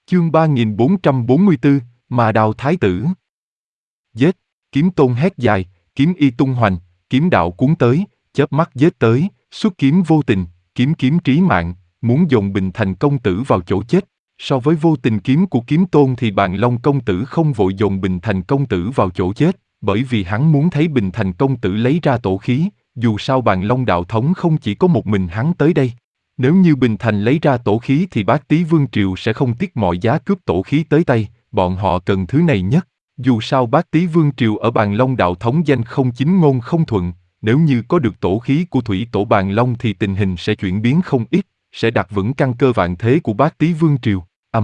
Chương 3444, Mà Đào Thái Tử. Giết! Kiếm Tôn hét dài, kiếm y tung hoành, kiếm đạo cuốn tới, chớp mắt giết tới, xuất kiếm vô tình, kiếm kiếm trí mạng, muốn dồn Bình Thành công tử vào chỗ chết. So với vô tình kiếm của Kiếm Tôn thì Bàn Long công tử không vội dồn Bình Thành công tử vào chỗ chết, bởi vì hắn muốn thấy Bình Thành công tử lấy ra tổ khí, dù sao Bàn Long đạo thống không chỉ có một mình hắn tới đây. Nếu như Bình Thành lấy ra tổ khí thì Bát Tý Vương Triều sẽ không tiếc mọi giá cướp tổ khí tới tay, bọn họ cần thứ này nhất. Dù sao Bát Tý Vương Triều ở Bàn Long đạo thống danh không chính ngôn không thuận, nếu như có được tổ khí của thủy tổ Bàn Long thì tình hình sẽ chuyển biến không ít, sẽ đặt vững căn cơ vạn thế của Bát Tý Vương Triều.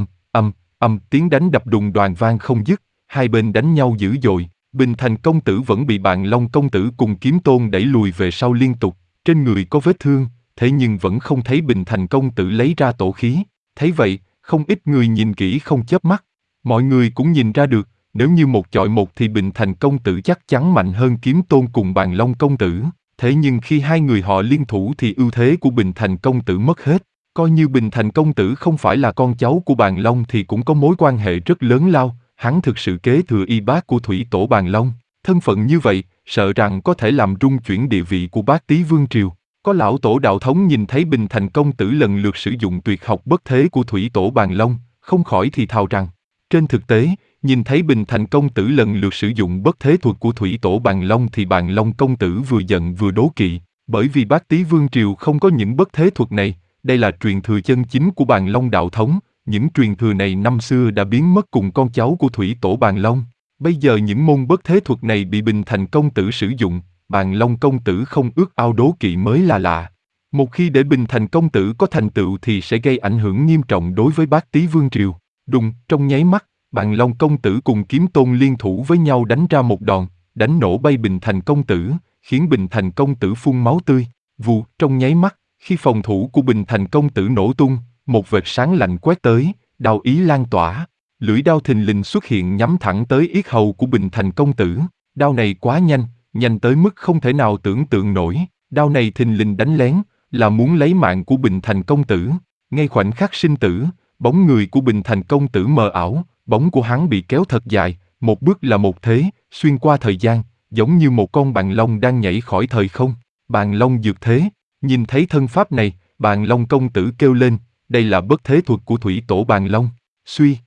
Tiếng đánh đập đùng đoàng vang không dứt, hai bên đánh nhau dữ dội. Bình Thành công tử vẫn bị Bàn Long công tử cùng Kiếm Tôn đẩy lùi về sau liên tục, trên người có vết thương, thế nhưng vẫn không thấy Bình Thành công tử lấy ra tổ khí. Thấy vậy, không ít người nhìn kỹ không chớp mắt. Mọi người cũng nhìn ra được, nếu như một chọi một thì Bình Thành công tử chắc chắn mạnh hơn Kiếm Tôn cùng Bàn Long công tử. Thế nhưng khi hai người họ liên thủ thì ưu thế của Bình Thành công tử mất hết. Coi như Bình Thành công tử không phải là con cháu của Bàn Long thì cũng có mối quan hệ rất lớn lao, hắn thực sự kế thừa y bát của thủy tổ Bàn Long. Thân phận như vậy, sợ rằng có thể làm rung chuyển địa vị của Bát Tý Vương Triều. Có lão tổ đạo thống nhìn thấy Bình Thành công tử lần lượt sử dụng tuyệt học bất thế của thủy tổ Bàn Long, không khỏi thì thào rằng, trên thực tế, nhìn thấy Bình Thành công tử lần lượt sử dụng bất thế thuật của thủy tổ Bàn Long thì Bàn Long công tử vừa giận vừa đố kỵ, bởi vì Bát Tý Vương Triều không có những bất thế thuật này, đây là truyền thừa chân chính của Bàn Long đạo thống, những truyền thừa này năm xưa đã biến mất cùng con cháu của thủy tổ Bàn Long. Bây giờ những môn bất thế thuật này bị Bình Thành công tử sử dụng, Bàn Long công tử không ước ao đố kỵ mới là lạ. Một khi để Bình Thành công tử có thành tựu thì sẽ gây ảnh hưởng nghiêm trọng đối với Bát Tý Vương Triều. Đùng, trong nháy mắt, Bàn Long công tử cùng Kiếm Tôn liên thủ với nhau đánh ra một đòn, đánh nổ bay Bình Thành công tử, khiến Bình Thành công tử phun máu tươi. Vù, trong nháy mắt, khi phòng thủ của Bình Thành công tử nổ tung, một vệt sáng lạnh quét tới, đao ý lan tỏa, lưỡi đao thình lình xuất hiện nhắm thẳng tới yết hầu của Bình Thành công tử. Đao này quá nhanh, nhanh tới mức không thể nào tưởng tượng nổi. Đao này thình lình đánh lén, là muốn lấy mạng của Bình Thành công tử. Ngay khoảnh khắc sinh tử, bóng người của Bình Thành công tử mờ ảo, bóng của hắn bị kéo thật dài, một bước là một thế, xuyên qua thời gian, giống như một con bàn long đang nhảy khỏi thời không. Bàn long dược thế. Nhìn thấy thân pháp này, Bàn Long công tử kêu lên, đây là bất thế thuật của thủy tổ Bàn Long. Suy.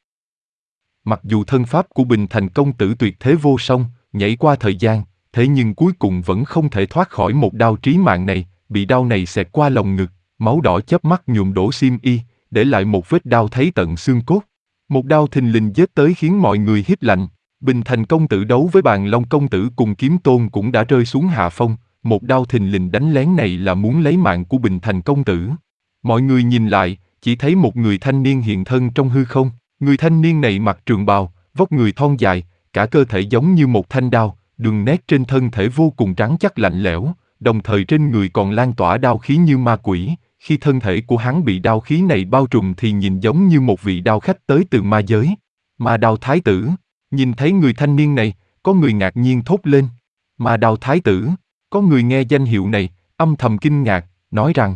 Mặc dù thân pháp của Bình Thành công tử tuyệt thế vô song, nhảy qua thời gian, thế nhưng cuối cùng vẫn không thể thoát khỏi một đao trí mạng này, bị đao này xẹt qua lồng ngực, máu đỏ chớp mắt nhuộm đổ xiêm y, để lại một vết đao thấy tận xương cốt. Một đao thình lình giết tới khiến mọi người hít lạnh. Bình Thành công tử đấu với Bàn Long công tử cùng Kiếm Tôn cũng đã rơi xuống hạ phong. Một đao thình lình đánh lén này là muốn lấy mạng của Bình Thành công tử. Mọi người nhìn lại, chỉ thấy một người thanh niên hiện thân trong hư không. Người thanh niên này mặc trường bào, vóc người thon dài, cả cơ thể giống như một thanh đao, đường nét trên thân thể vô cùng rắn chắc lạnh lẽo, đồng thời trên người còn lan tỏa đao khí như ma quỷ. Khi thân thể của hắn bị đao khí này bao trùm thì nhìn giống như một vị đao khách tới từ ma giới. Ma Đao Thái Tử. Nhìn thấy người thanh niên này, có người ngạc nhiên thốt lên. Ma Đao Thái Tử. Có người nghe danh hiệu này, âm thầm kinh ngạc, nói rằng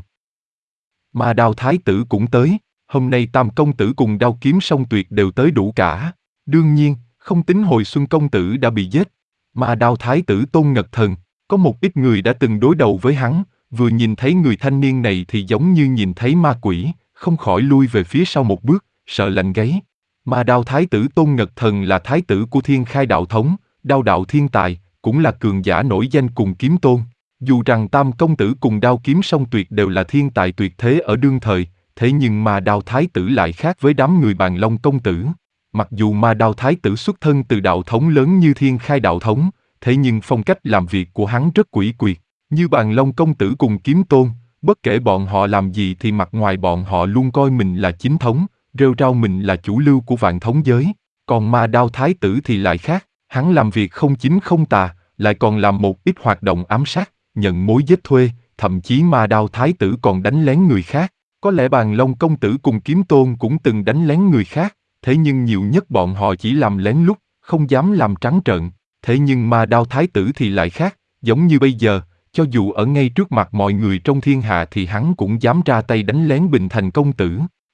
Ma Đao Thái Tử cũng tới, hôm nay Tam công tử cùng Đao Kiếm Song Tuyệt đều tới đủ cả. Đương nhiên, không tính Hồi Xuân công tử đã bị giết. Ma Đao Thái Tử Tôn Ngật Thần, có một ít người đã từng đối đầu với hắn, vừa nhìn thấy người thanh niên này thì giống như nhìn thấy ma quỷ, không khỏi lui về phía sau một bước, sợ lạnh gáy. Ma Đao Thái Tử Tôn Ngật Thần là thái tử của Thiên Khai đạo thống, đao đạo thiên tài, cũng là cường giả nổi danh cùng Kiếm Tôn. Dù rằng Tam công tử cùng Đao Kiếm Song Tuyệt đều là thiên tài tuyệt thế ở đương thời, thế nhưng Ma Đao Thái Tử lại khác với đám người Bàn Long công tử. Mặc dù Ma Đao Thái Tử xuất thân từ đạo thống lớn như Thiên Khai đạo thống, thế nhưng phong cách làm việc của hắn rất quỷ quyệt. Như Bàn Long công tử cùng Kiếm Tôn, bất kể bọn họ làm gì thì mặt ngoài bọn họ luôn coi mình là chính thống, rêu rao mình là chủ lưu của vạn thống giới. Còn Ma Đao Thái Tử thì lại khác, hắn làm việc không chính không tà, lại còn làm một ít hoạt động ám sát, nhận mối giết thuê, thậm chí Ma Đao Thái Tử còn đánh lén người khác. Có lẽ Bàn Long công tử cùng Kiếm Tôn cũng từng đánh lén người khác, thế nhưng nhiều nhất bọn họ chỉ làm lén lút, không dám làm trắng trợn. Thế nhưng Ma Đao Thái Tử thì lại khác, giống như bây giờ, cho dù ở ngay trước mặt mọi người trong thiên hạ thì hắn cũng dám ra tay đánh lén Bình Thành công tử.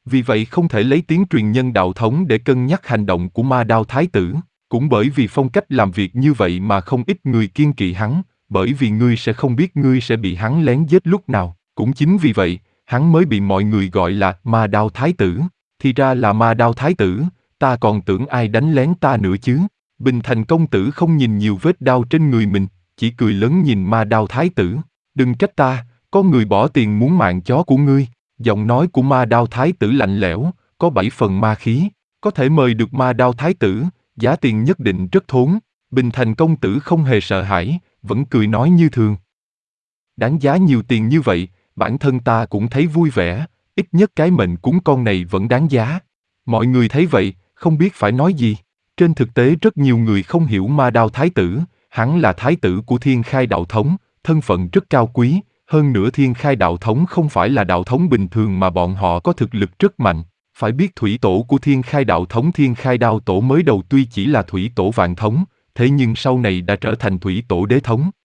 Vì vậy không thể lấy tiếng truyền nhân đạo thống để cân nhắc hành động của Ma Đao Thái tử. Cũng bởi vì phong cách làm việc như vậy mà không ít người kiêng kỵ hắn, bởi vì ngươi sẽ không biết ngươi sẽ bị hắn lén giết lúc nào. Cũng chính vì vậy, hắn mới bị mọi người gọi là Ma Đao Thái tử. Thì ra là Ma Đao Thái tử, ta còn tưởng ai đánh lén ta nữa chứ. Bình Thành công tử không nhìn nhiều vết đao trên người mình, chỉ cười lớn nhìn Ma Đao Thái tử. Đừng trách ta, có người bỏ tiền muốn mạng chó của ngươi. Giọng nói của Ma Đao Thái tử lạnh lẽo, có 7 phần ma khí. Có thể mời được Ma Đao Thái tử, giá tiền nhất định rất thốn. Bình Thành công tử không hề sợ hãi, vẫn cười nói như thường. Đáng giá nhiều tiền như vậy, bản thân ta cũng thấy vui vẻ, ít nhất cái mệnh cúng con này vẫn đáng giá. Mọi người thấy vậy, không biết phải nói gì. Trên thực tế rất nhiều người không hiểu Ma Đao Thái tử, hắn là thái tử của Thiên Khai đạo thống, thân phận rất cao quý, hơn nữa Thiên Khai đạo thống không phải là đạo thống bình thường mà bọn họ có thực lực rất mạnh. Phải biết thủy tổ của Thiên Khai đạo thống Thiên Khai đao tổ mới đầu tuy chỉ là thủy tổ vạn thống, thế nhưng sau này đã trở thành thủy tổ đế thống.